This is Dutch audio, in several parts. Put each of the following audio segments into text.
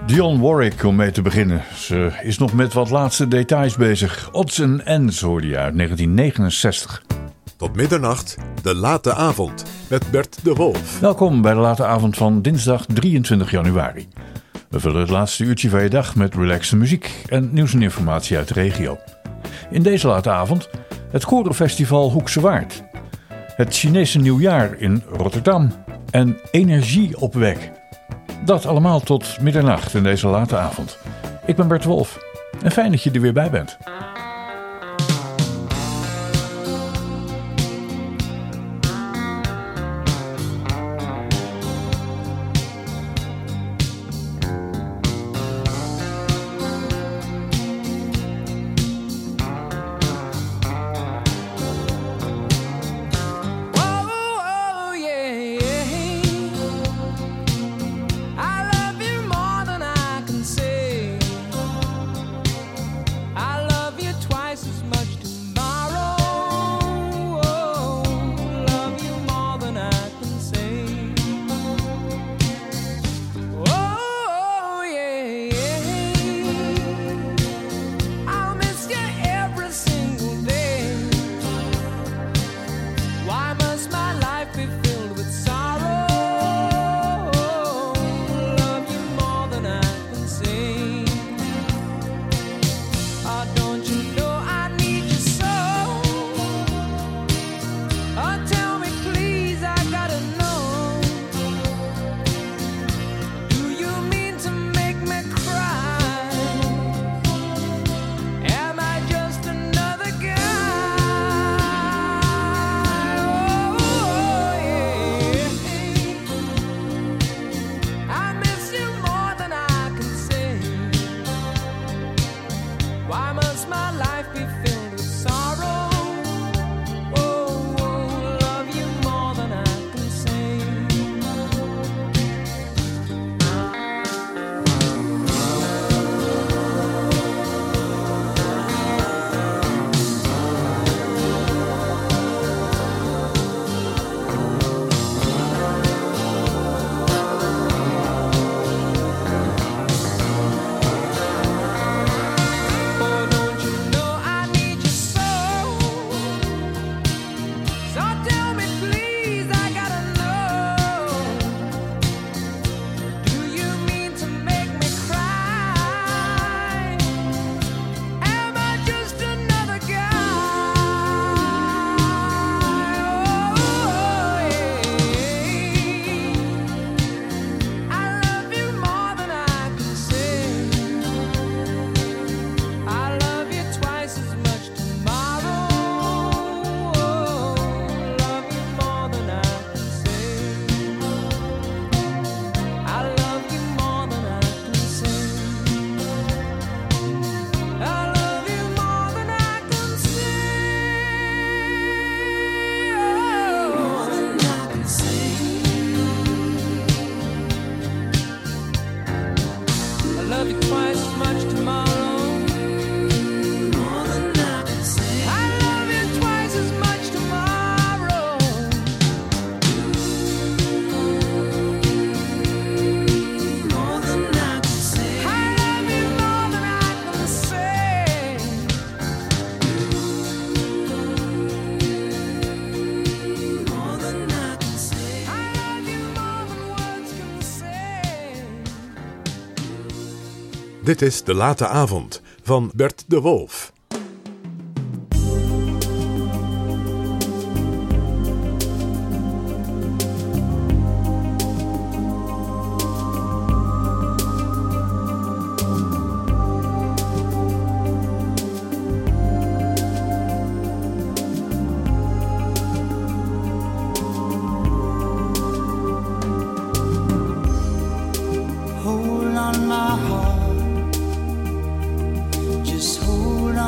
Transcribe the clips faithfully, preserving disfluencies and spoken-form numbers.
Dionne Warwick om mee te beginnen. Ze is nog met wat laatste details bezig. Odds and Ends hoorde je uit negentien negenenzestig. Tot middernacht, de late avond met Bert de Wolf. Welkom bij de late avond van dinsdag drieëntwintig januari. We vullen het laatste uurtje van je dag met relaxte muziek en nieuws en informatie uit de regio. In deze late avond het Gorenfestival Hoekse Waard, het Chinese nieuwjaar in Rotterdam en energie op weg. Dat allemaal tot middernacht in deze late avond. Ik ben Bert de Wolf en fijn dat je er weer bij bent. Dit is de late avond van Bert de Wolf. Hold on my heart, just hold on.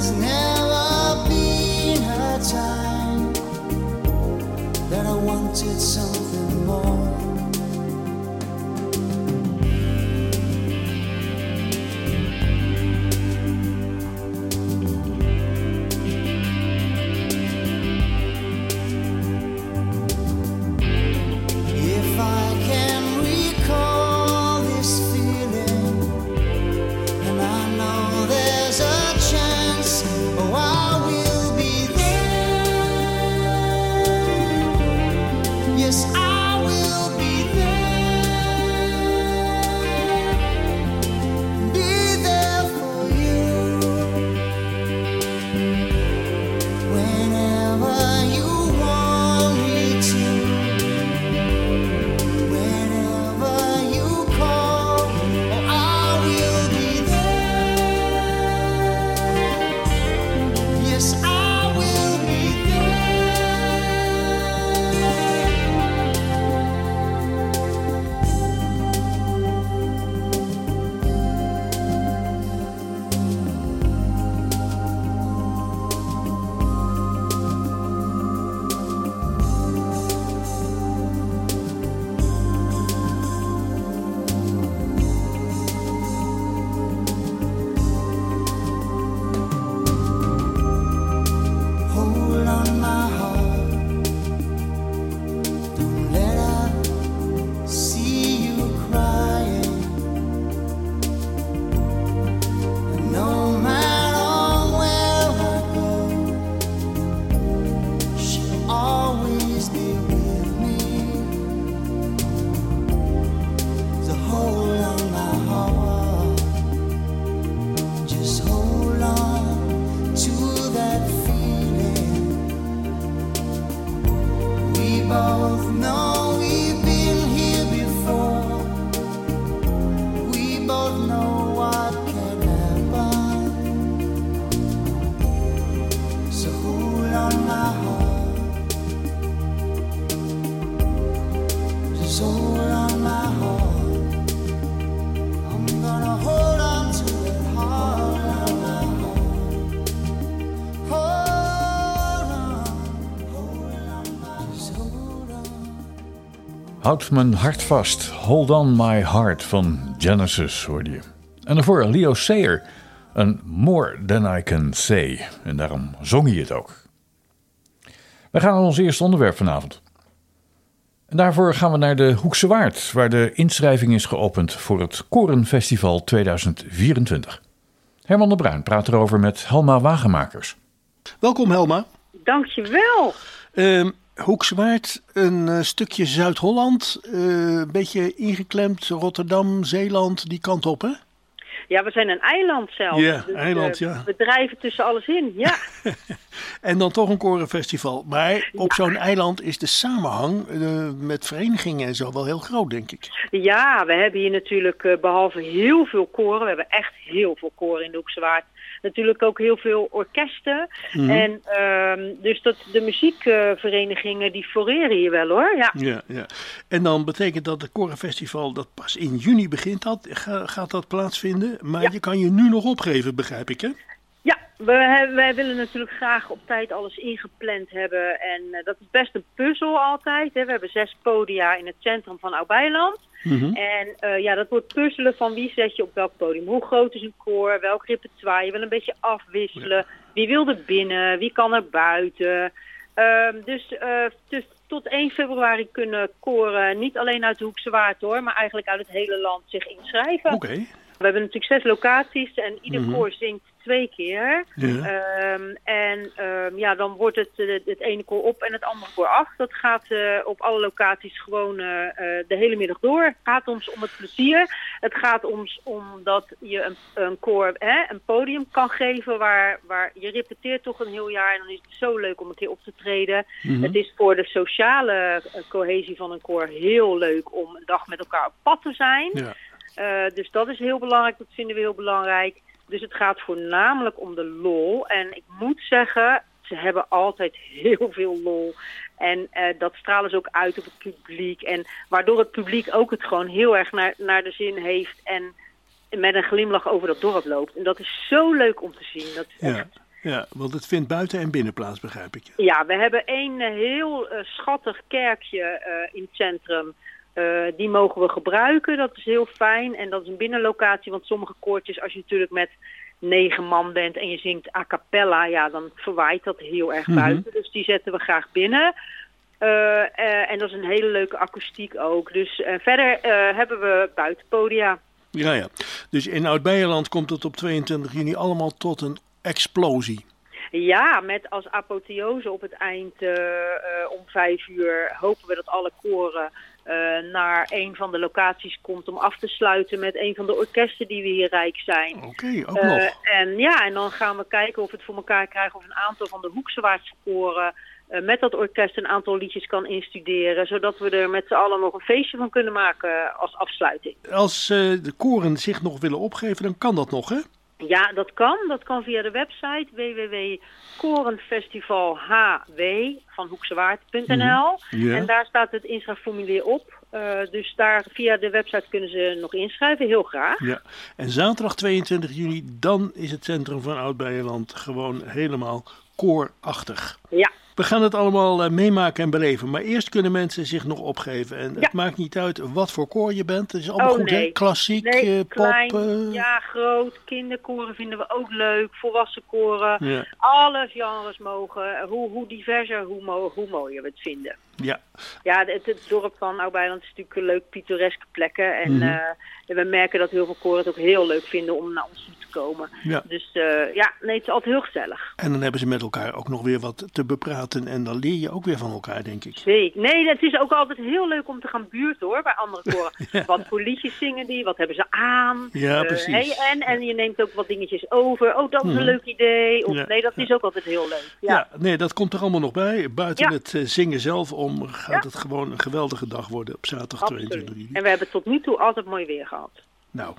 There's never been a time that I wanted something more. Houd mijn hart vast, Hold on my heart van Genesis hoorde je. En daarvoor Leo Sayer, een More than I can say. En daarom zong hij het ook. We gaan naar ons eerste onderwerp vanavond. En daarvoor gaan we naar de Hoekse Waard, waar de inschrijving is geopend voor het Korenfestival tweeduizend vierentwintig. Herman de Bruin praat erover met Helma Wagenmakers. Welkom Helma. Dankjewel. Uh, Hoekse Waard, een uh, stukje Zuid-Holland, een uh, beetje ingeklemd, Rotterdam, Zeeland, die kant op hè? Ja, we zijn een eiland zelf. Ja, dus, eiland, uh, ja. We drijven tussen alles in, ja. En dan toch een korenfestival. Maar op ja. zo'n eiland is de samenhang uh, met verenigingen en zo wel heel groot, denk ik. Ja, we hebben hier natuurlijk uh, behalve heel veel koren, we hebben echt heel veel koren in de Hoekse Waard. Natuurlijk ook heel veel orkesten. Mm-hmm. En uh, dus dat de muziekverenigingen uh, die floreren hier wel hoor. Ja. Ja, ja. En dan betekent dat het Korenfestival dat pas in juni begint dat, ga, gaat dat plaatsvinden. Maar ja. je kan je nu nog opgeven, begrijp ik hè? Ja, wij, wij willen natuurlijk graag op tijd alles ingepland hebben. En uh, dat is best een puzzel altijd. Hè. We hebben zes podia in het centrum van Oud-Beiland. Mm-hmm. En uh, ja, dat wordt puzzelen van wie zet je op welk podium. Hoe groot is een koor, welk repertoire. Je wil een beetje afwisselen. Ja. Wie wil er binnen, wie kan er buiten. Uh, dus, uh, dus tot één februari kunnen koren niet alleen uit de Hoekse Waard hoor, maar eigenlijk uit het hele land zich inschrijven. Oké. Okay. We hebben natuurlijk zes locaties en ieder mm-hmm. koor zingt twee keer. Ja. Um, en um, ja, dan wordt het uh, het ene koor op en het andere koor af. Dat gaat uh, op alle locaties gewoon uh, uh, de hele middag door. Het gaat ons om het plezier. Het gaat ons om dat je een, een koor hè, een podium kan geven waar, waar je repeteert toch een heel jaar. En dan is het zo leuk om een keer op te treden. Mm-hmm. Het is voor de sociale uh, cohesie van een koor heel leuk om een dag met elkaar op pad te zijn. Ja. Uh, dus dat is heel belangrijk, dat vinden we heel belangrijk. Dus het gaat voornamelijk om de lol. En ik moet zeggen, ze hebben altijd heel veel lol. En uh, dat stralen ze ook uit op het publiek. En waardoor het publiek ook het gewoon heel erg naar, naar de zin heeft. En met een glimlach over dat dorp loopt. En dat is zo leuk om te zien. Dat is ja. echt, Ja, want het vindt buiten en binnen plaats, begrijp ik. Ja, we hebben een uh, heel uh, schattig kerkje uh, in het centrum. Uh, die mogen we gebruiken, dat is heel fijn. En dat is een binnenlocatie, want sommige koortjes, als je natuurlijk met negen man bent en je zingt a cappella, ja, dan verwaait dat heel erg buiten. Mm-hmm. Dus die zetten we graag binnen. Uh, uh, en dat is een hele leuke akoestiek ook. Dus uh, verder uh, hebben we buitenpodia. Ja, ja. Dus in Oud-Beijerland komt het op tweeëntwintig juni allemaal tot een explosie. Ja, met als apotheose op het eind uh, uh, om vijf uur hopen we dat alle koren uh, naar een van de locaties komt om af te sluiten met een van de orkesten die we hier rijk zijn. Oké, okay, ook uh, nog. En ja, en dan gaan we kijken of we het voor elkaar krijgen of een aantal van de Hoeksewaardse koren uh, met dat orkest een aantal liedjes kan instuderen, zodat we er met z'n allen nog een feestje van kunnen maken als afsluiting. Als uh, de koren zich nog willen opgeven, dan kan dat nog, hè? Ja, dat kan. Dat kan via de website w w w punt korenfestival h w van hoeksewaard punt n l. Mm-hmm. Ja. En daar staat het inschrijfformulier op. Uh, dus daar via de website kunnen ze nog inschrijven. Heel graag. Ja. En zaterdag tweeëntwintig juni, dan is het centrum van Oud-Beijerland gewoon helemaal koorachtig. Ja. We gaan het allemaal uh, meemaken en beleven. Maar eerst kunnen mensen zich nog opgeven. En ja. het maakt niet uit wat voor koor je bent. Het is allemaal oh, goed, nee. hè? Klassiek, nee, uh, klein, pop. Uh... Ja, groot. Kinderkoren vinden we ook leuk. Volwassen koren. Ja. Alle genres mogen. Hoe, hoe diverser, hoe, mo- hoe mooier we het vinden. Ja. Ja, het, het dorp van Oud-Beijerland is natuurlijk een leuk pittoreske plekken. En mm-hmm. uh, we merken dat heel veel koren het ook heel leuk vinden om naar ons toe te komen. Ja. Dus uh, ja, nee, het is altijd heel gezellig. En dan hebben ze met elkaar ook nog weer wat te bepraten. En dan leer je ook weer van elkaar, denk ik. Zeker. Nee, het is ook altijd heel leuk om te gaan buurten, hoor, bij andere koren. Ja. Wat voor liedjes zingen die? Wat hebben ze aan? Ja, uh, precies. Hey, en, en je neemt ook wat dingetjes over. Oh, dat is een mm. leuk idee. Of, ja. Nee, dat is ook altijd heel leuk. Ja, ja nee, dat komt er allemaal nog bij. Buiten ja. het uh, zingen zelf om gaat ja. het gewoon een geweldige dag worden op zaterdag tweeëntwintig juli. En we hebben tot nu toe altijd mooi weer gehad. Nou,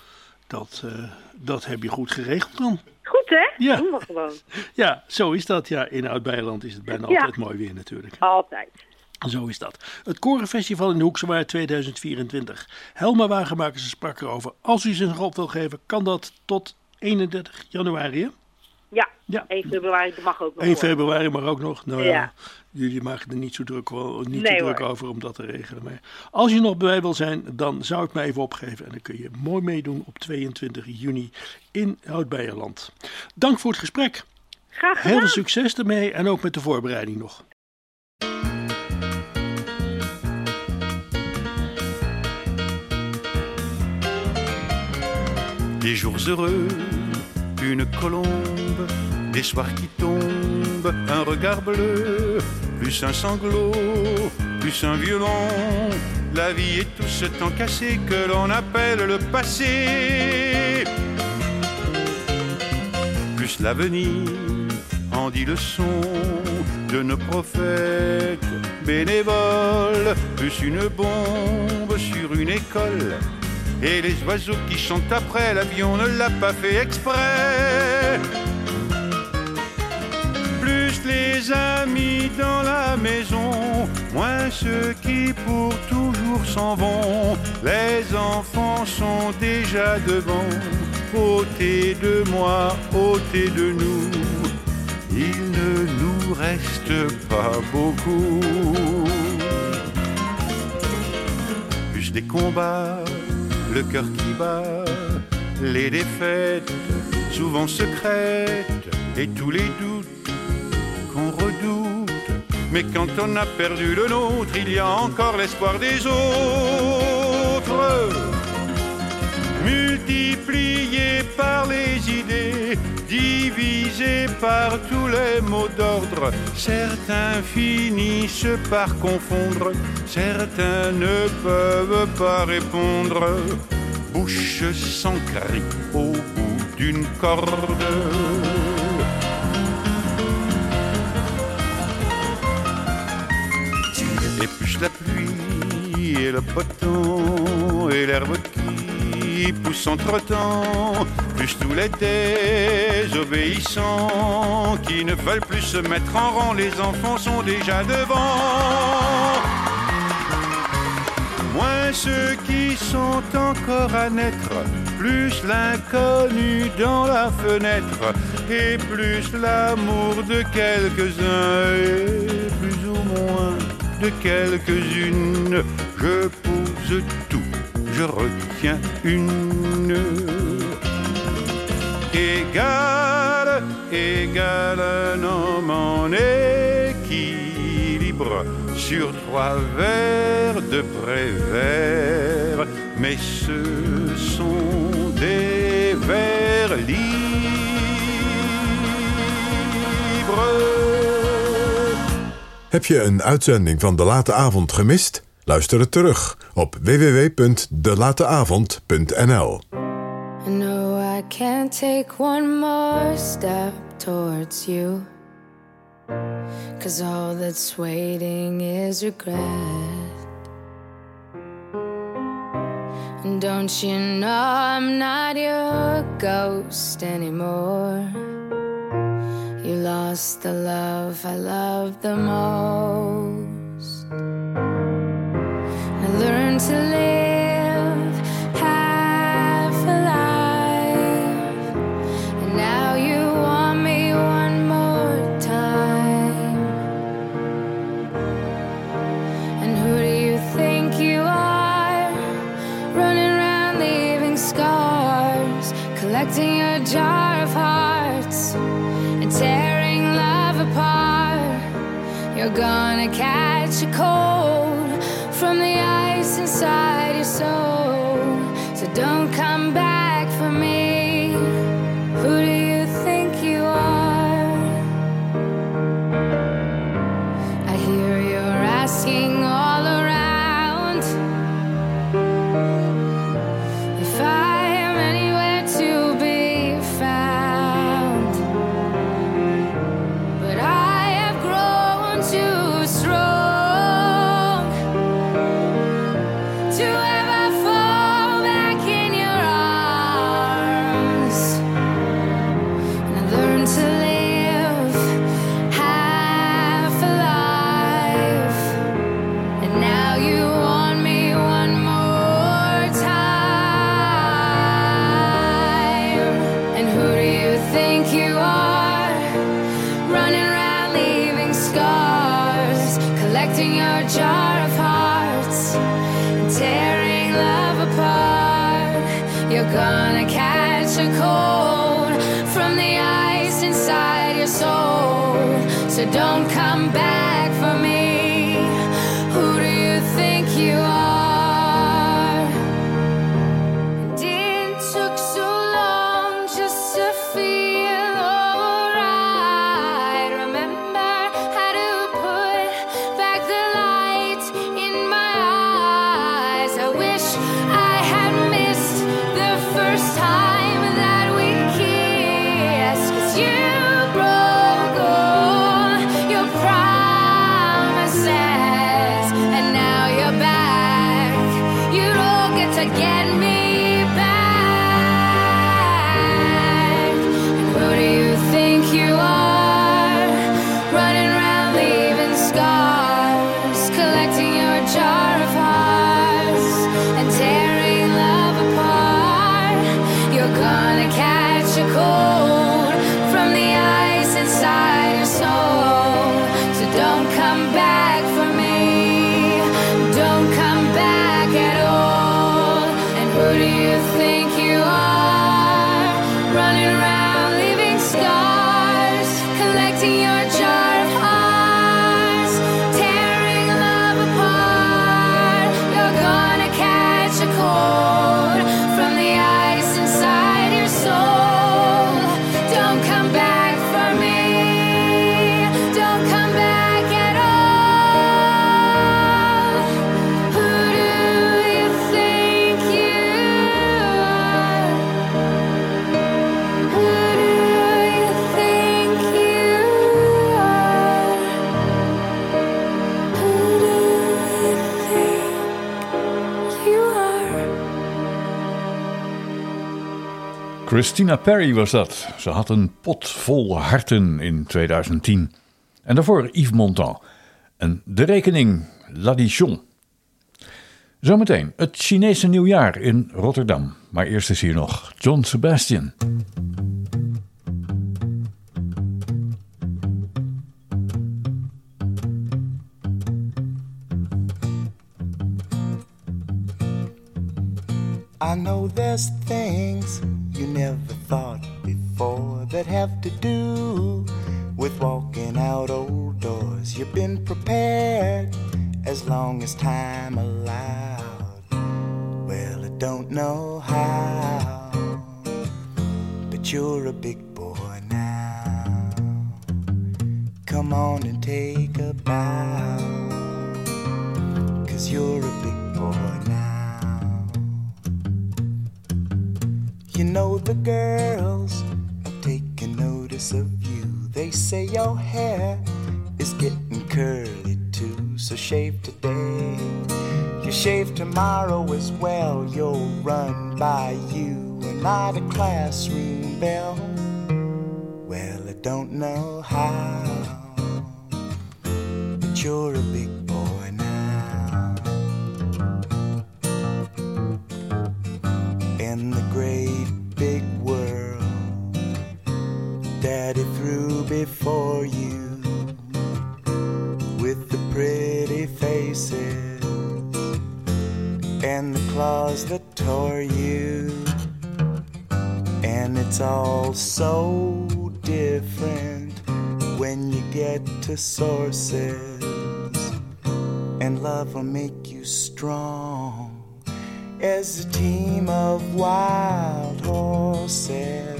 dat, uh, dat heb je goed geregeld dan. Goed, hè? Ja. Doen we gewoon. Ja, zo is dat. Ja, in Oud-Beijerland is het bijna ja. altijd mooi weer natuurlijk. Altijd. Zo is dat. Het Korenfestival in de Hoeksewaard tweeduizend vierentwintig. Helma Wagenmakers sprak erover. Als u zich op wil geven, kan dat tot eenendertig januari, hè? Ja, ja. één februari mag ook nog. één februari mag ook nog. Nou ja, ja. jullie maken er niet zo druk, niet nee, zo druk over om dat te regelen. Maar als je nog bij wil zijn, dan zou ik me even opgeven. En dan kun je mooi meedoen op tweeëntwintig juni in Oud-Beijerland. Dank voor het gesprek. Graag gedaan. Heel veel succes ermee en ook met de voorbereiding nog. Des jours heureux, une colombe, des soirs qui tombent, un regard bleu, plus un sanglot, plus un violon. La vie est tout ce temps cassé que l'on appelle le passé. Plus l'avenir en dit le son de nos prophètes bénévoles, plus une bombe sur une école. Et les oiseaux qui chantent après, l'avion ne l'a pas fait exprès. Plus les amis dans la maison, moins ceux qui pour toujours s'en vont. Les enfants sont déjà devant, ôtez de moi, ôtez de nous. Il ne nous reste pas beaucoup. Plus des combats, le cœur qui bat, les défaites, souvent secrètes, et tous les doutes qu'on redoute. Mais quand on a perdu le nôtre, il y a encore l'espoir des autres. Multipliés par les idées, divisés par tous les mots d'ordre, certains finissent par confondre, certains ne peuvent pas répondre. Bouche sans cri au bout d'une corde. Et plus la pluie et le beau temps et l'herbe qui pousse entre-temps, plus tous les désobéissants qui ne veulent plus se mettre en rang, les enfants sont déjà devant. moins ceux qui sont encore à naître, plus l'inconnu dans la fenêtre, et plus l'amour de quelques-uns, et plus ou moins de quelques-unes. Je pose tout, je retiens une. Égal, égal, un homme en équilibre sur trois vers de Prévert, mais ce sont des vers libres. Heb je een uitzending van De Late Avond gemist? Luister het terug op w w w punt de late avond punt n l. No, I can't take one more step towards you, 'cause all that's waiting is regret. And don't you know I'm not your ghost anymore? You lost the love I loved the most. I learned to live half alive, and now you want me one more time. And who do you think you are, running around leaving scars, collecting your jar of hearts and tearing love apart? You're gonna catch a cold from the ice inside your soul, so don't come back for me. Who do you think you are? I hear you're asking all around if I am anywhere to be found, but I have grown too strong to ever fall back in your arms. And I learned to live half alive, and now you want me one more time. And who do you think you are, running around leaving scars, collecting your jar of hearts and tearing love apart? You're gonna catch a cold from the ice inside your soul, so don't come back for me. Who do you think you are? And it took so long just to feel alright. Remember how to put back the light in my eyes. I wish I had missed the first time that we kissed, 'cause you broke all your promises, and now you're back. You don't get to get me back. And who do you think you are, running around leaving scars, collecting your jar of hearts and tearing love apart? You're gonna catch a cold from the ice inside your soul, so don't come back for me. Don't come back at all. And who do you think you are, running around leaving scars, collecting your jar of hearts, tearing love apart? You're gonna catch a cold from the ice inside your soul. Don't come back for me. Don't come back at all. Who do you think you are? Who do you think you are? Who do you think you are? Christina Perri was dat. Ze had een pot vol harten in tweeduizend tien. En daarvoor Yves Montand. En De Rekening, L'Addition. Zometeen het Chinese nieuwjaar in Rotterdam. Maar eerst is hier nog John Sebastian. I know there's things you never thought before that have to do with walking out old doors. You've been prepared as long as time allowed. Well, I don't know how, but you're a big boy now. Come on and take a bow, 'cause you're a big boy now. You know the girls are taking notice of you. They say your hair is getting curly too. So shave today, you shave tomorrow as well. You'll run by you and not a classroom bell. Well, I don't know how, but you're a big boy now. In the great big world Daddy threw before you, with the pretty faces and the claws that tore you. And it's all so different when you get to sources, and love will make you strong as a team of wild horses.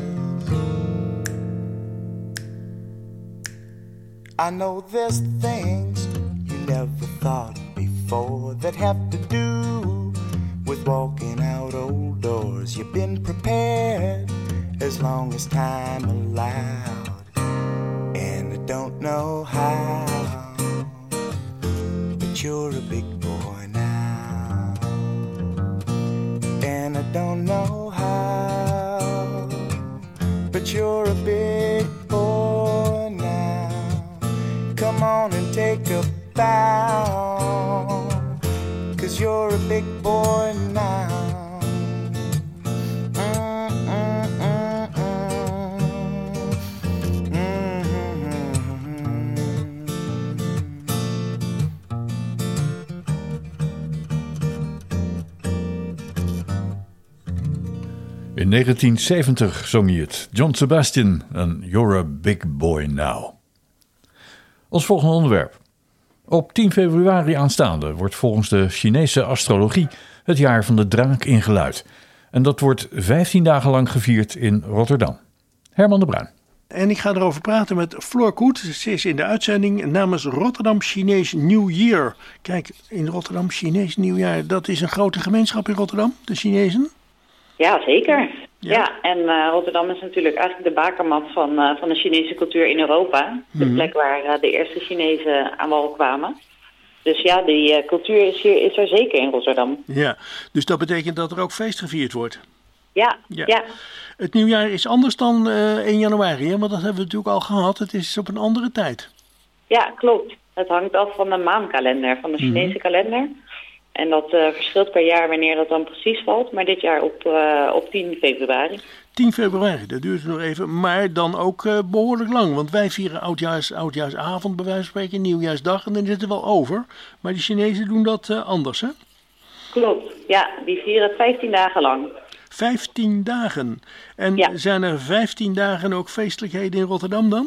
I know there's things you never thought before that have to do with walking out old doors. You've been prepared as long as time allowed, and I don't know how, but you're a big boy now. And I don't know how, but you're a big boy now. Come on and take a bow, 'cause you're a big boy now. Mm, mm, mm, mm. Mm-hmm. In negentien zeventig zong hij het. John Sebastian en You're a Big Boy Now. Ons volgende onderwerp. Op tien februari aanstaande wordt volgens de Chinese astrologie het jaar van de draak ingeluid. En dat wordt vijftien dagen lang gevierd in Rotterdam. Herman de Bruin. En ik ga erover praten met Floor Koet. Ze is in de uitzending namens Rotterdam Chinees New Year. Kijk, in Rotterdam Chinees Nieuwjaar, dat is een grote gemeenschap in Rotterdam, de Chinezen? Ja, zeker. Ja, ja en uh, Rotterdam is natuurlijk eigenlijk de bakermat van, uh, van de Chinese cultuur in Europa. De Mhm. plek waar uh, de eerste Chinezen aan wal kwamen. Dus ja, die uh, cultuur is, hier, is er zeker in Rotterdam. Ja, dus dat betekent dat er ook feest gevierd wordt. Ja, Ja. ja. Het nieuwjaar is anders dan uh, één januari, hè? Want dat hebben we natuurlijk al gehad. Het is op een andere tijd. Ja, klopt. Het hangt af van de maankalender, van de Chinese Mhm. kalender. En dat uh, verschilt per jaar wanneer dat dan precies valt. Maar dit jaar op, uh, op tien februari. tien februari, dat duurt nog even, maar dan ook uh, behoorlijk lang. Want wij vieren oudjaars, oudjaarsavond bij wijze van spreken, nieuwjaarsdag en dan zit het wel over. Maar de Chinezen doen dat uh, anders, hè? Klopt, ja. Die vieren het vijftien dagen lang. vijftien dagen. En Ja. zijn er vijftien dagen ook feestelijkheden in Rotterdam dan?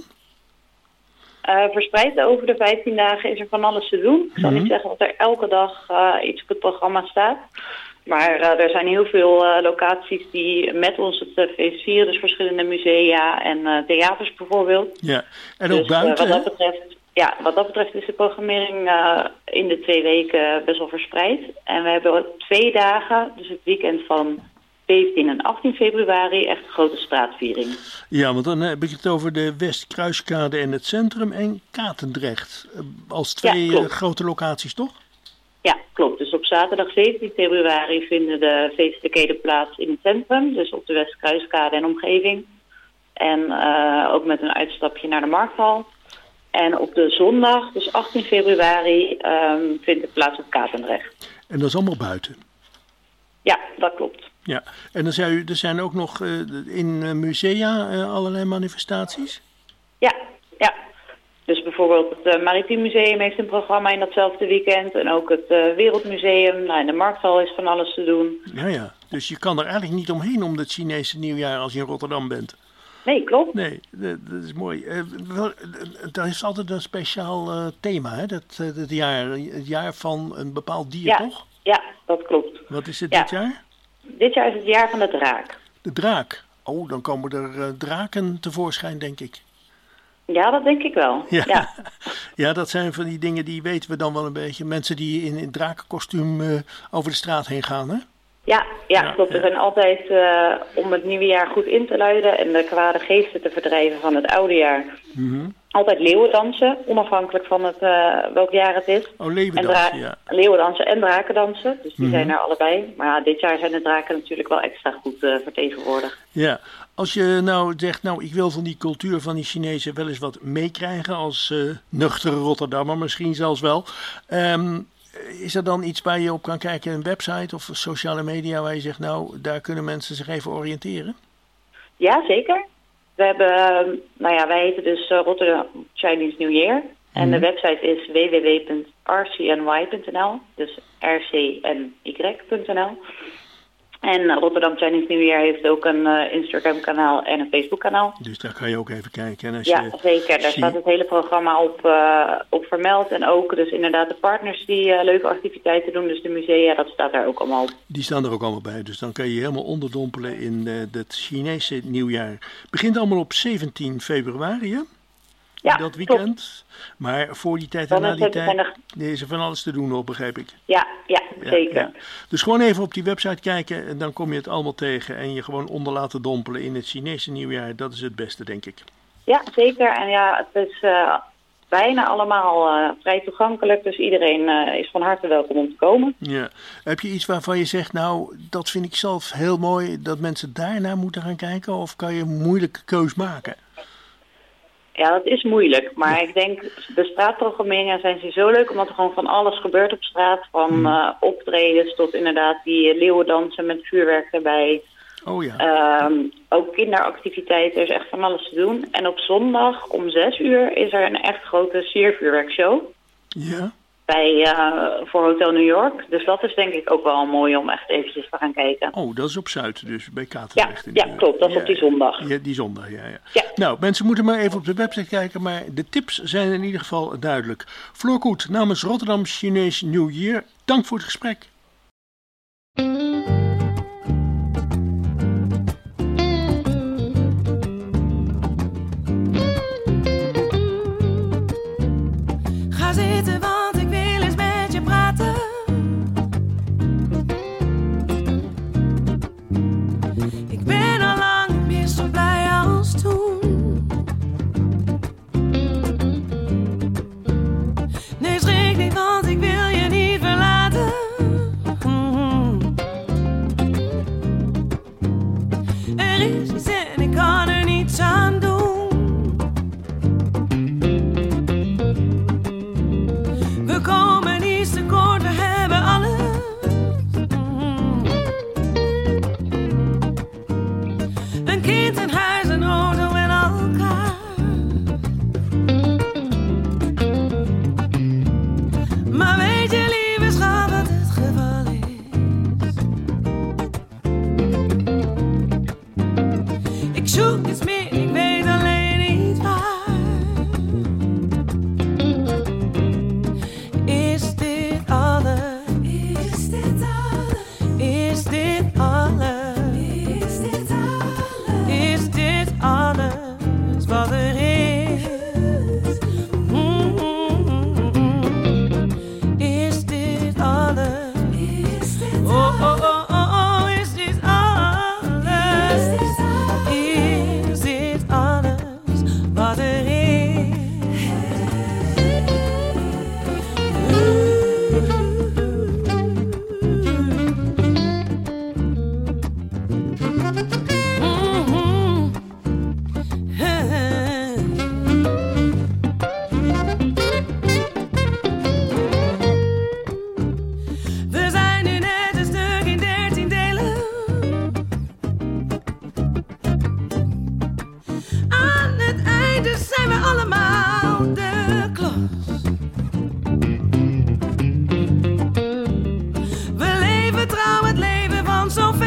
Uh, verspreid over de vijftien dagen is er van alles te doen. Ik zal Mhm. niet zeggen dat er elke dag uh, iets op het programma staat. Maar uh, er zijn heel veel uh, locaties die met ons het uh, feest vieren. Dus verschillende musea en uh, theaters bijvoorbeeld. Ja, en dus ook buiten, uh, wat, hè? dat betreft, ja, wat dat betreft is de programmering uh, in de twee weken best wel verspreid. En we hebben twee dagen, dus het weekend van vijftien en achttien februari, echt een grote straatviering. Ja, want dan heb ik het over de Westkruiskade en het centrum en Katendrecht. Uh, Als twee Ja, uh, klopt. grote locaties, toch? Ja, klopt. Dus op zaterdag zeventien februari vinden de feestelijkheden plaats in het centrum. Dus op de Westkruiskade en omgeving. En uh, ook met een uitstapje naar de Markthal. En op de zondag, dus achttien februari, um, vindt het plaats op Katendrecht. En dat is allemaal buiten. Ja, dat klopt. Ja, en dan zei u, er zijn ook nog uh, in uh, musea uh, allerlei manifestaties? Ja, ja. Dus bijvoorbeeld het uh, Maritiem Museum heeft een programma in datzelfde weekend. En ook het uh, Wereldmuseum. Nou, in de Markthal is van alles te doen. Ja, ja. Dus je kan er eigenlijk niet omheen om het Chinese nieuwjaar als je in Rotterdam bent. Nee, klopt. Nee, dat, dat is mooi. Uh, wel, dat is altijd een speciaal uh, thema, hè? Dat, uh, dat jaar, het jaar van een bepaald dier, ja, toch? Ja, dat klopt. Wat is het ja. dit jaar? Dit jaar is het jaar van de draak. De draak. Oh, dan komen er uh, draken tevoorschijn, denk ik. Ja, dat denk ik wel. Ja. Ja. Ja, dat zijn van die dingen die weten we dan wel een beetje. Mensen die in een drakenkostuum uh, over de straat heen gaan, hè? Ja, ja, Ja, klopt. Er ja. zijn altijd, uh, om het nieuwe jaar goed in te luiden en de kwade geesten te verdrijven van het oude jaar, Mhm. altijd leeuwendansen, onafhankelijk van het, uh, welk jaar het is. Oh, En leeuwendansen, dra- ja. leeuwendansen en drakendansen, dus die Mhm. zijn er allebei. Maar ja, dit jaar zijn de draken natuurlijk wel extra goed uh, vertegenwoordigd. Ja, als je nou zegt, nou, ik wil van die cultuur van die Chinezen wel eens wat meekrijgen als uh, nuchtere Rotterdammer misschien zelfs wel. Um, is er dan iets waar je op kan kijken, een website of sociale media waar je zegt, nou, daar kunnen mensen zich even oriënteren? Ja, zeker. We hebben, uh, nou ja, wij heten dus uh, Rotterdam Chinese New Year. En de website is w w w punt r c n y punt n l, dus r c n y punt n l. En Rotterdam Chinese New Year heeft ook een uh, Instagram-kanaal en een Facebook-kanaal. Dus daar kan je ook even kijken. En als Ja, je zeker. Daar zie- staat het hele programma op, uh, op vermeld. En ook dus inderdaad de partners die uh, leuke activiteiten doen. Dus de musea, dat staat daar ook allemaal op. Die staan er ook allemaal bij. Dus dan kan je je helemaal onderdompelen in uh, het Chinese nieuwjaar. Begint allemaal op zeventien februari, hè? Ja, dat klopt. weekend. Maar voor die tijd en Dan na is die het- tijd zijn er- is er van alles te doen op, begrijp ik. Ja, ja, Ja, zeker. ja. Dus gewoon even op die website kijken en dan kom je het allemaal tegen. En je gewoon onder laten dompelen in het Chinese nieuwjaar. Dat is het beste, denk ik. Ja, zeker. En ja, het is uh, bijna allemaal uh, vrij toegankelijk. Dus iedereen uh, is van harte welkom om te komen. Ja. Heb je iets waarvan je zegt, nou, dat vind ik zelf heel mooi, dat mensen daarnaar moeten gaan kijken? Of kan je een moeilijke keus maken? Ja, dat is moeilijk. Maar ik denk, de straatprogrammeringen zijn ze zo leuk, omdat er gewoon van alles gebeurt op straat. Van uh, optredens tot inderdaad die uh, leeuwendansen met vuurwerk erbij. Oh ja. Um, ook kinderactiviteiten, er is echt van alles te doen. En op zondag om zes uur is er een echt grote siervuurwerkshow Ja. bij, uh, voor Hotel New York. Dus dat is denk ik ook wel mooi om echt eventjes te gaan kijken. Oh, dat is op Zuid, dus bij Ja, Katendrecht. in ja, de buurt. klopt. Dat is Ja, op die ja. zondag. Ja, die zondag, ja, ja. Ja. Nou, mensen moeten maar even op de website kijken, maar de tips zijn in ieder geval duidelijk. Floor Koet, namens Rotterdam Chinese New Year, dank voor het gesprek. Ga zitten, want ik wil eens met je praten. Ik ben al lang meer zo blij als toen. Nee, schrik niet, want ik wil je niet verlaten. Mm-hmm. feite zijn we allemaal de klos. We leven trouw het leven van zoveel.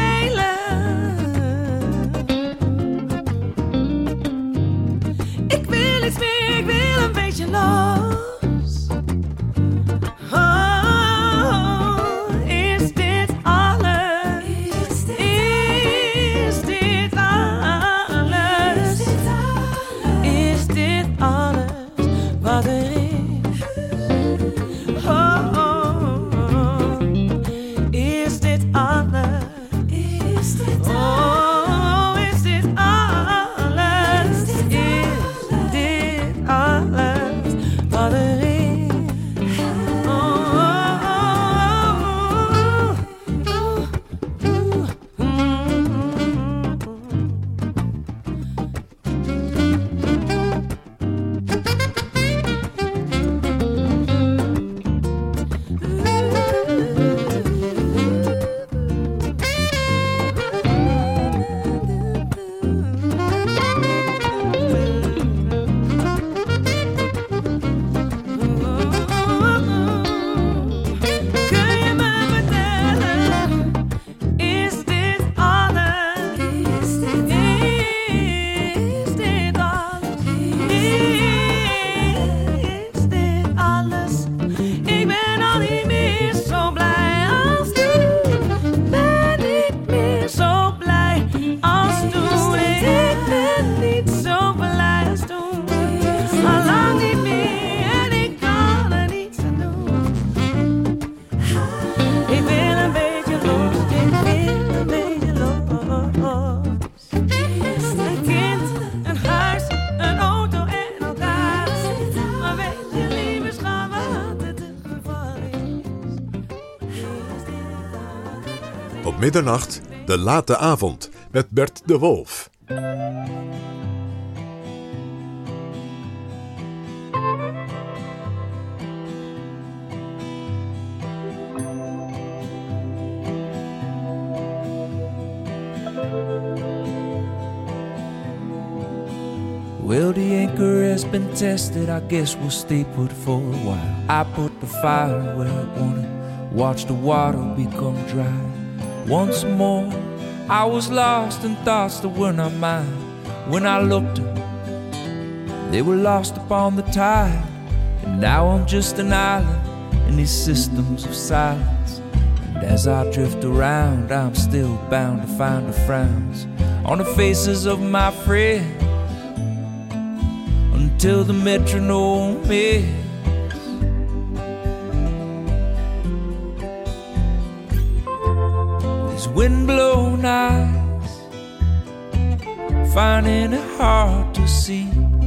Ik wil iets meer, ik wil een beetje los. Oh, is dit alles? Is dit, is dit alles? Is dit alles wat er is? Oh, oh, oh. Is dit alles? Is dit oh, is dit alles? Is dit alles wat er is? Op middernacht, de late avond, met Bert de Wolf. Well, the anchor has been tested, I guess we'll stay put for a while. I put the fire where I wanted, watch the water become dry. Once more, I was lost in thoughts that were not mine. When I looked up, they were lost upon the tide. And now I'm just an island in these systems of silence. And as I drift around, I'm still bound to find the frowns on the faces of my friends, until the metronome hits. These wind-blown eyes, finding it hard to see.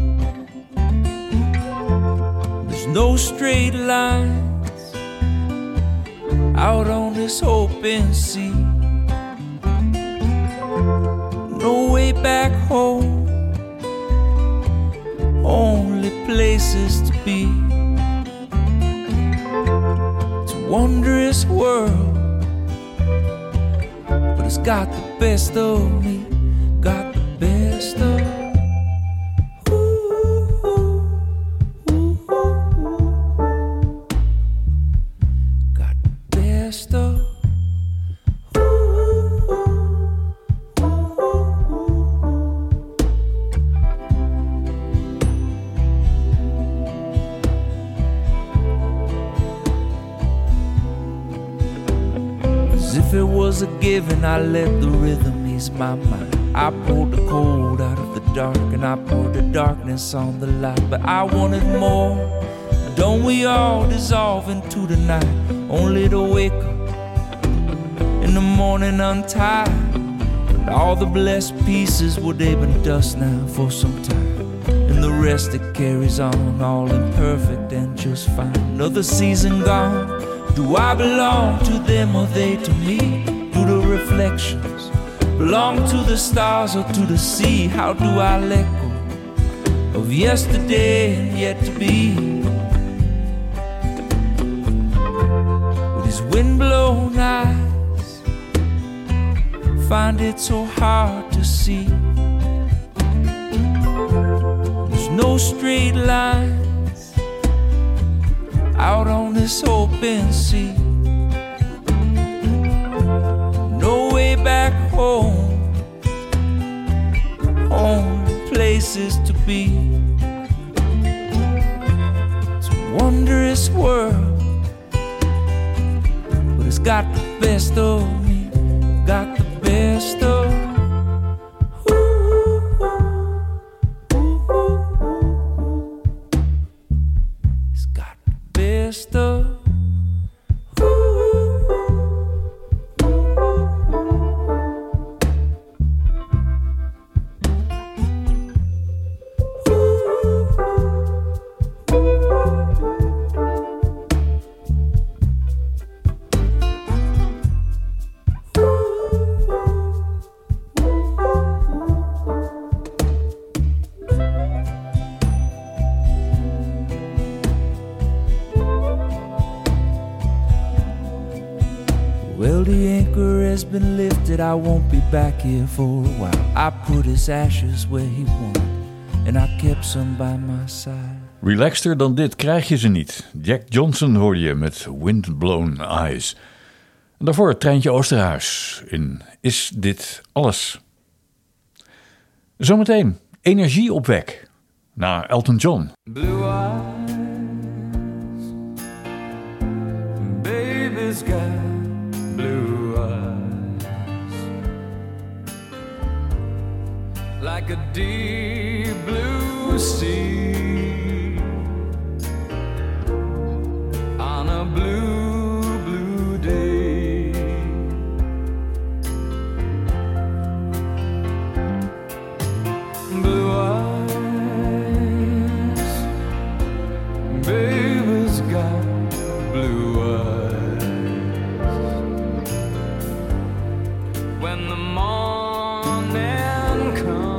There's no straight lines out on this open sea. No way back home, only places to be. It's a wondrous world, but it's got the best of me, got the best of. Ooh, ooh, ooh, ooh. Got the best of. If it was a given, I let the rhythm ease my mind. I pulled the cold out of the dark, and I poured the darkness on the light. But I wanted more. Don't we all dissolve into the night, only to wake up in the morning untied? And all the blessed pieces, well, they've been dust now for some time, and the rest that carries on, all imperfect and just fine. Another season gone. Do I belong to them or they to me? Do the reflections belong to the stars or to the sea? How do I let go of yesterday and yet to be? With his wind-blown eyes, find it so hard to see. There's no straight lines out on this open sea. No way back home, home places to be. It's a wondrous world, but it's got the best of me, got the best of me. I won't be back here for a while. I put his ashes where he wanted, and I kept some by my side. Relaxter dan dit krijg je ze niet. Jack Johnson hoorde je met Windblown Eyes. En daarvoor het Treintje Oosterhuis in Is Dit Alles? Zometeen energie op weg naar Elton John. Blue eyes, baby's got blue eyes. Like a deep blue sea on a blue, blue day. Blue eyes, baby's got blue eyes. When the morning comes,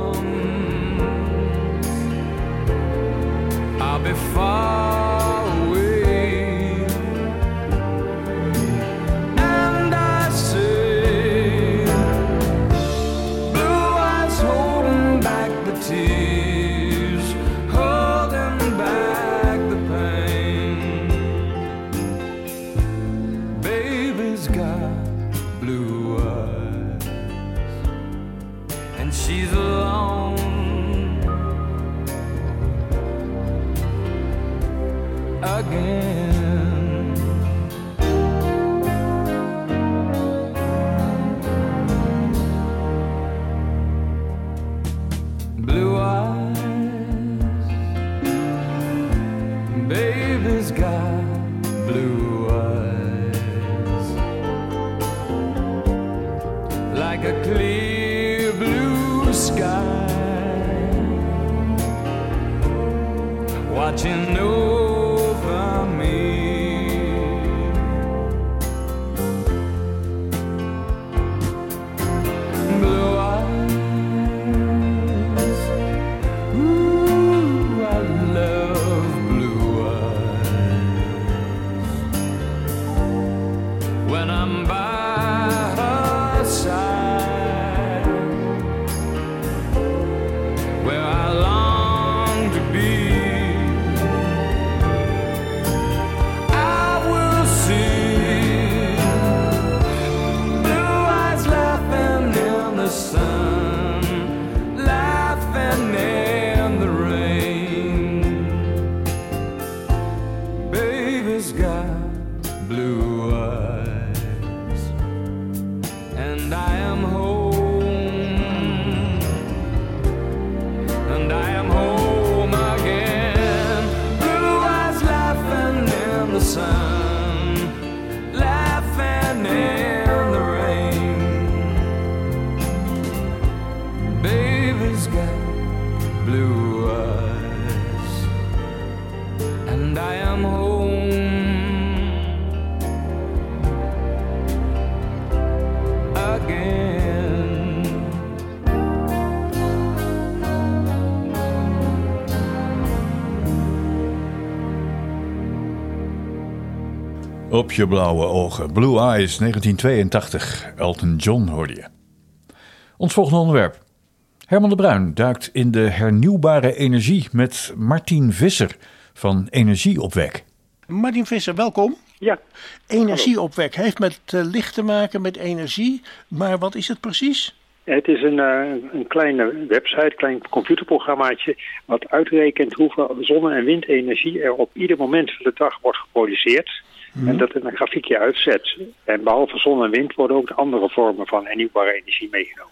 I'll be far away, and I say, blue eyes holding back the tears, holding back the pain. Baby's got blue eyes, and she's alone again. Blue eyes, baby's got blue eyes. Like a clear blue sky, watching over me. Blue eyes, ooh, I love blue eyes. When I'm by her side, where I long to be, Op je blauwe ogen. Blue Eyes, negentien tweeëntachtig. Elton John hoorde je. Ons volgende onderwerp. Herman de Bruin duikt in de hernieuwbare energie met Martin Visser van Energieopwek. Martin Visser, welkom. Ja. Energieopwek heeft met uh, licht te maken, met energie. Maar wat is het precies? Het is een, uh, een kleine website, een klein computerprogrammaatje wat uitrekent hoeveel zonne- en windenergie er op ieder moment van de dag wordt geproduceerd. Mm-hmm. En dat in een grafiekje uitzet. En behalve zon en wind worden ook de andere vormen van hernieuwbare energie meegenomen.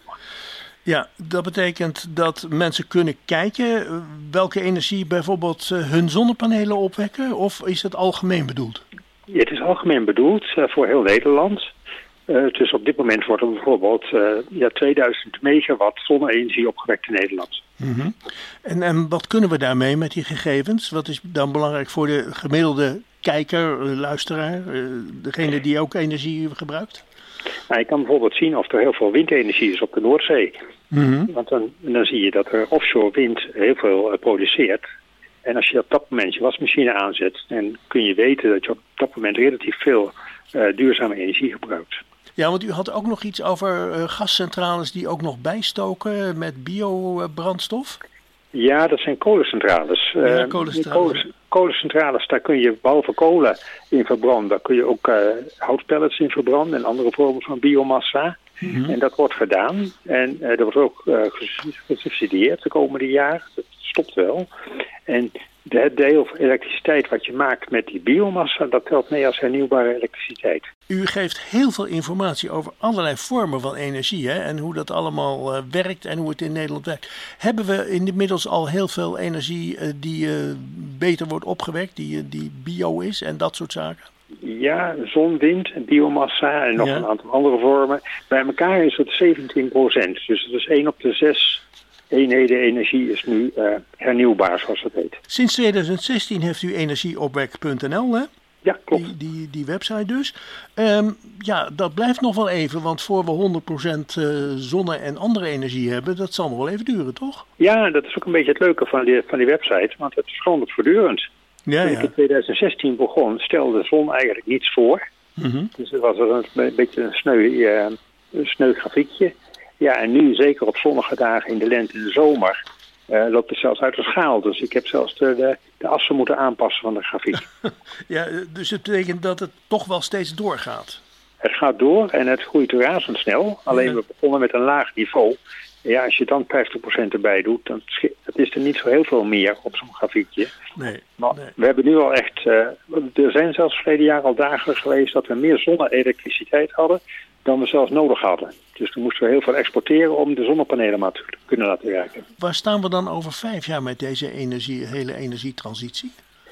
Ja, dat betekent dat mensen kunnen kijken welke energie bijvoorbeeld hun zonnepanelen opwekken, of is het algemeen bedoeld? Ja, het is algemeen bedoeld uh, voor heel Nederland. Uh, dus op dit moment wordt er bijvoorbeeld uh, ja, tweeduizend megawatt zonne-energie opgewekt in Nederland. Mm-hmm. En, en wat kunnen we daarmee met die gegevens? Wat is dan belangrijk voor de gemiddelde kijker, luisteraar, uh, degene die ook energie gebruikt? Nou, je kan bijvoorbeeld zien of er heel veel windenergie is op de Noordzee. Mm-hmm. Want dan, dan zie je dat er offshore wind heel veel uh, produceert. En als je op dat moment je wasmachine aanzet, dan kun je weten dat je op dat moment relatief veel uh, duurzame energie gebruikt. Ja, want u had ook nog iets over uh, gascentrales die ook nog bijstoken met biobrandstof. Ja, dat zijn kolencentrales. Ja, uh, kolencentrales. Kolen, kolencentrales, daar kun je behalve kolen in verbranden, daar kun je ook uh, houtpellets in verbranden en andere vormen van biomassa. Mm-hmm. En dat wordt gedaan. En uh, dat wordt ook uh, gesubsidieerd de komende jaren. Dat stopt wel. En het deel van elektriciteit wat je maakt met die biomassa, dat telt mee als hernieuwbare elektriciteit. U geeft heel veel informatie over allerlei vormen van energie, hè, en hoe dat allemaal uh, werkt en hoe het in Nederland werkt. Hebben we inmiddels al heel veel energie uh, die uh, beter wordt opgewekt, die, uh, die bio is en dat soort zaken? Ja, zon, wind, biomassa en nog ja. een aantal andere vormen. Bij elkaar is het zeventien procent. Dus het is één op de zes eenheden energie is nu uh, hernieuwbaar, zoals het heet. Sinds tweeduizend zestien heeft u energieopwek punt n l, hè? Ja, klopt. Die, die, die website dus. Um, ja, dat blijft nog wel even, want voor we honderd procent uh, zonne- en andere energie hebben, dat zal nog wel even duren, toch? Ja, dat is ook een beetje het leuke van die, van die website, want het verandert voortdurend. Ja, Toen ja. ik in tweeduizend zestien begon, stelde de zon eigenlijk niets voor. Mm-hmm. Dus het was een, een beetje een sneu, uh, een sneu grafiekje. Ja, en nu, zeker op zonnige dagen in de lente en de zomer, uh, loopt het zelfs uit de schaal. Dus ik heb zelfs de, de, de assen moeten aanpassen van de grafiek. Ja, dus het betekent dat het toch wel steeds doorgaat? Het gaat door en het groeit razendsnel. Alleen ja. we begonnen met een laag niveau. Ja, als je dan vijftig procent erbij doet, dan dat is er niet zo heel veel meer op zo'n grafiekje. Nee, maar nee. We hebben nu al echt, uh, er zijn zelfs verleden jaar al dagen geweest dat we meer zonne-elektriciteit hadden dan we zelfs nodig hadden. Dus toen moesten we heel veel exporteren om de zonnepanelen maar te kunnen laten werken. Waar staan we dan over vijf jaar met deze energie, hele energietransitie?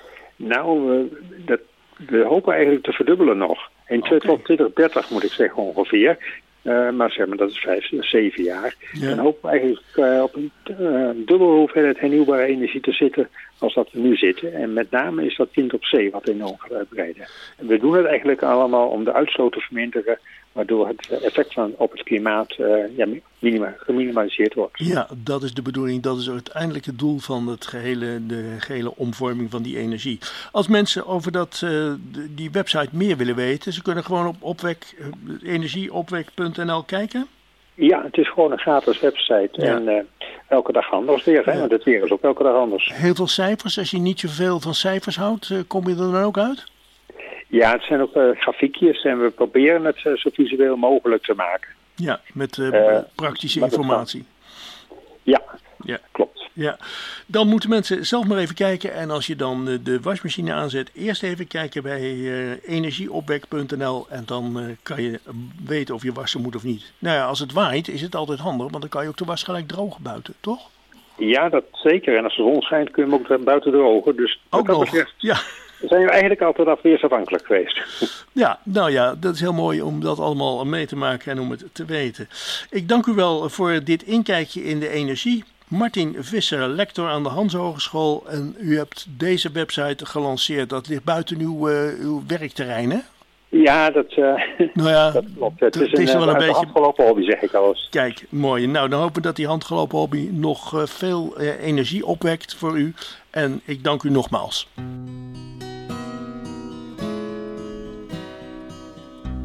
Nou, uh, dat, we hopen eigenlijk te verdubbelen nog. In okay. twintig dertig moet ik zeggen ongeveer. Uh, maar zeg maar, dat is vijf, zeven jaar. Ja. Dan hopen we eigenlijk uh, op een uh, dubbele hoeveelheid hernieuwbare energie te zitten als dat we nu zitten. En met name is dat wind op zee wat enorm gaat uitbreiden. En we doen het eigenlijk allemaal om de uitstoot te verminderen, waardoor het effect van op het klimaat uh, ja, minima, geminimaliseerd wordt. Ja, dat is de bedoeling. Dat is uiteindelijk het doel van het gehele, de gehele omvorming van die energie. Als mensen over dat, uh, die website meer willen weten, ze kunnen gewoon op opwek, energieopwek punt n l kijken? Ja, het is gewoon een gratis website. Ja. En uh, elke dag anders weer. Hè? Ja. Want het weer is ook elke dag anders. Heel veel cijfers. Als je niet zoveel van cijfers houdt, uh, kom je er dan ook uit? Ja, het zijn ook uh, grafiekjes en we proberen het uh, zo visueel mogelijk te maken. Ja, met uh, uh, praktische informatie. Ja, ja, klopt. Ja. Dan moeten mensen zelf maar even kijken. En als je dan uh, de wasmachine aanzet, eerst even kijken bij uh, energieopwek punt n l. En dan uh, kan je weten of je wassen moet of niet. Nou ja, als het waait is het altijd handig, want dan kan je ook de was gelijk drogen buiten, toch? Ja, dat zeker. En als de zon schijnt kun je hem ook buiten drogen. Dus ook nog, betreft, ja. zijn we eigenlijk altijd afweersafhankelijk geweest. Ja, nou ja, dat is heel mooi om dat allemaal mee te maken en om het te weten. Ik dank u wel voor dit inkijkje in de energie. Martin Visser, lector aan de Hans Hogeschool. En u hebt deze website gelanceerd. Dat ligt buiten uw, uh, uw werkterrein, hè? Ja, dat, uh, nou ja, dat klopt. Het is, het is een, wel een beetje handgelopen hobby, zeg ik al eens. Kijk, mooi. Nou, dan hopen we dat die handgelopen hobby nog uh, veel uh, energie opwekt voor u. En ik dank u nogmaals.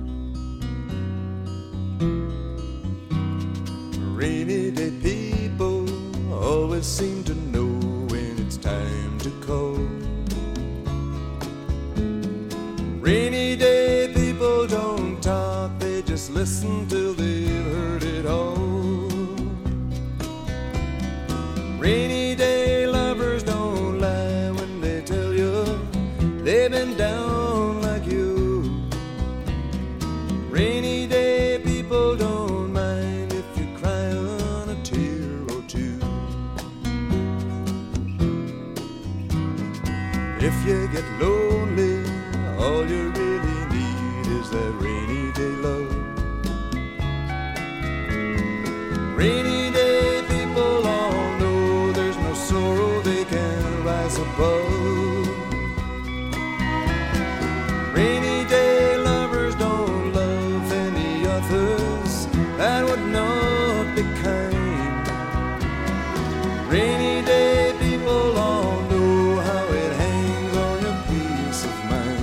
Rainy day people just listen till they've heard it all. Rainy day lovers don't lie when they tell you they've been down like you. Rainy day people don't mind if you cry on a tear or two. If you get lonely, all you really need is that rainy day love. Rainy day people all know there's no sorrow they can rise above. Rainy day lovers don't love any others, that would not be kind. Rainy day people all know how it hangs on your peace of mind.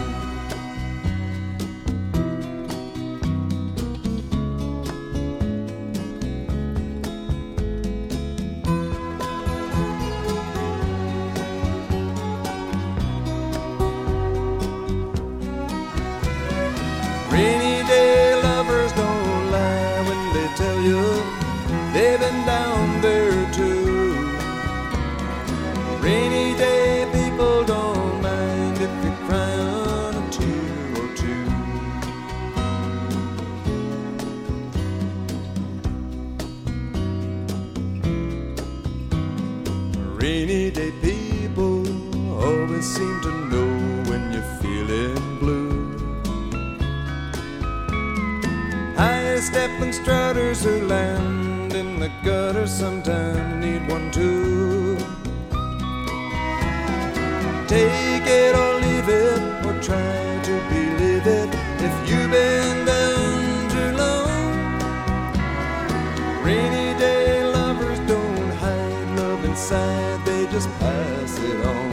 Rainy day lovers don't lie when they tell you they've been down there too. Rainy day people don't mind if you cry on a tear or two. Rainy day people always seem to know when you're feeling blue. High-stepping strutters who land in the gutter sometimes need one too. Take it or leave it, or try to believe it if you've been down too long. Rainy day lovers don't hide love inside, they just pass it on.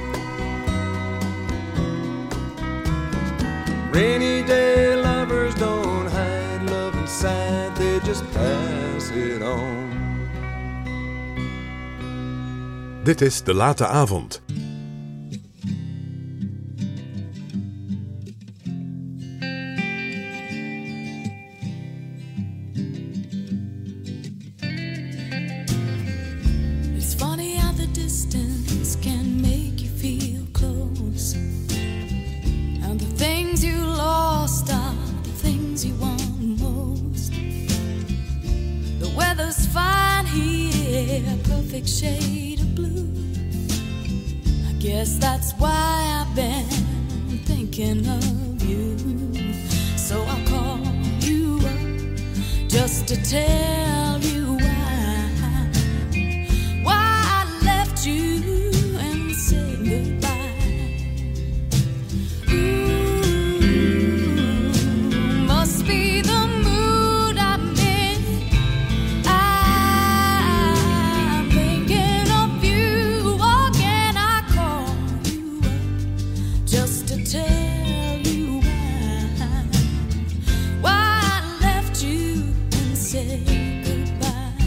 Rainy day lovers don't hide love inside, they just pass it on. Dit is De Late Avond. It's funny how the distance can make you feel close, and the things you lost are the things you want most. The weather's fine here, a perfect shade of blue. I guess that's why I've been thinking of you. So I'll call you up just to tell you why, why I left you and said goodbye. Ooh, must be the mood I'm in. I'm thinking of you again. I call you up just to tell you why, why I left you and said goodbye.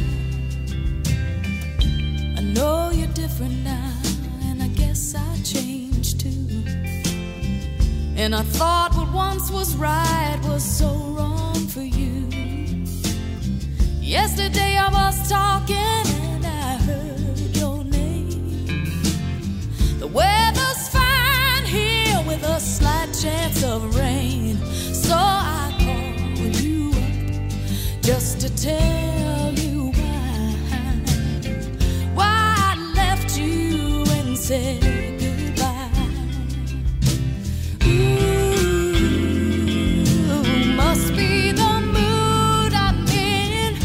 I know you're different now, and I guess I changed too. And I thought what once was right was so wrong for you. Yesterday I was talking and I heard your name. The weather's fine here with a slight chance of rain. So I call you up just to tell you why, why I left you and said goodbye. Ooh, must be the mood I'm in.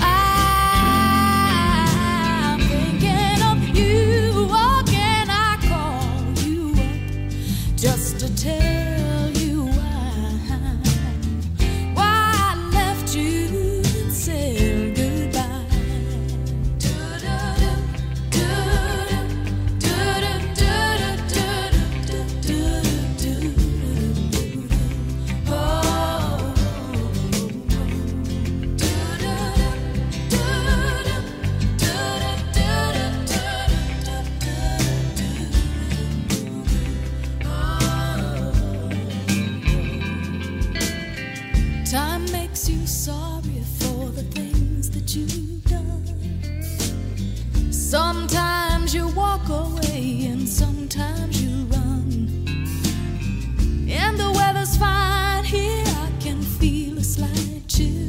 I'm thinking of you again. I call you up just to tell you why, why I left you and said goodbye. Do-do-do, do-do, do-do-do. you sorry for the things that you've done. Sometimes you walk away and sometimes you run. And the weather's fine here, I can feel a slight chill.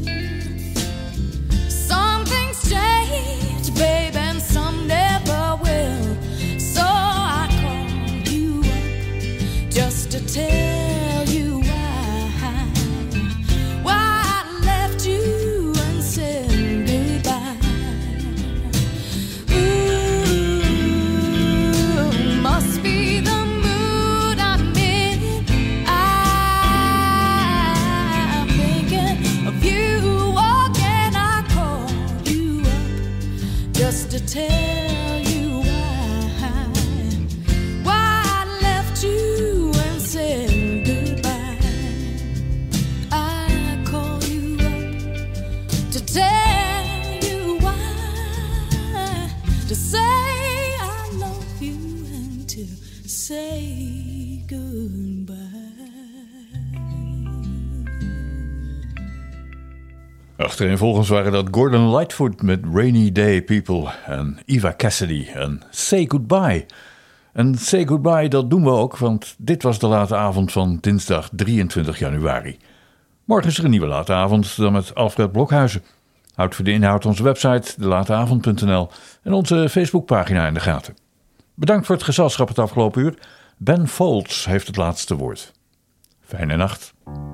Some things change, babe, and some never will. So I called you up just to tell you why. Why I left you and said goodbye. Ooh, must be the mood I'm in. I'm thinking of you walking. I called you up just to tell you why. Why I left you and said goodbye. I call you up to tell you why. To say I love you and to say goodbye. Achtereenvolgens waren dat Gordon Lightfoot met Rainy Day People en Eva Cassidy en Say Goodbye. En Say Goodbye, dat doen we ook, want dit was de late avond van dinsdag drieëntwintig januari. Morgen is er een nieuwe late avond, dan met Alfred Blokhuizen. Houd voor de inhoud onze website de lateavond punt n l en onze Facebookpagina in de gaten. Bedankt voor het gezelschap het afgelopen uur. Ben Folds heeft het laatste woord. Fijne nacht.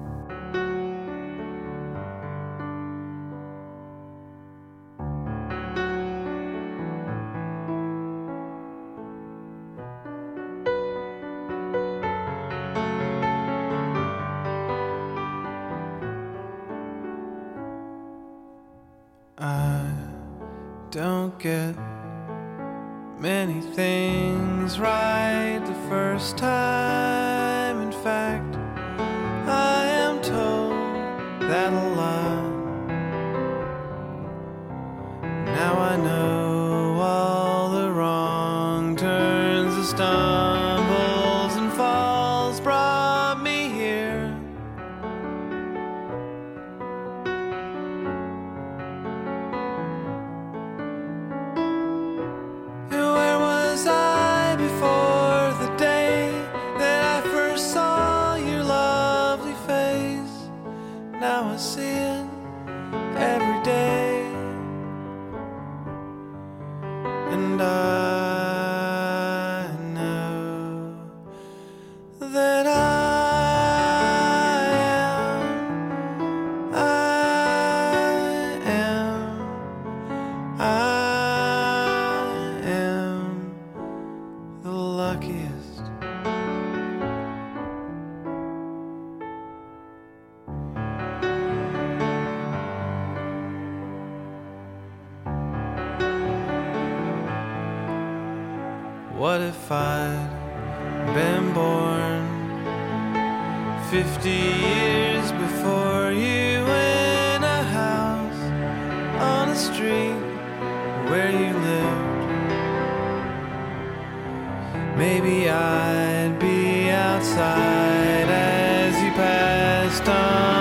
I don't get many things right the first time. In fact, I am told that a lot. Now I know all the wrong turns, the stumbles and falls brought me here. Where was I before the day that I first saw your lovely face? Now I see it every day, and I know that I am, I am, I am the luckiest. What if I'd been born fifty years before you, in a house on a street where you lived? Maybe I'd be outside as you passed on.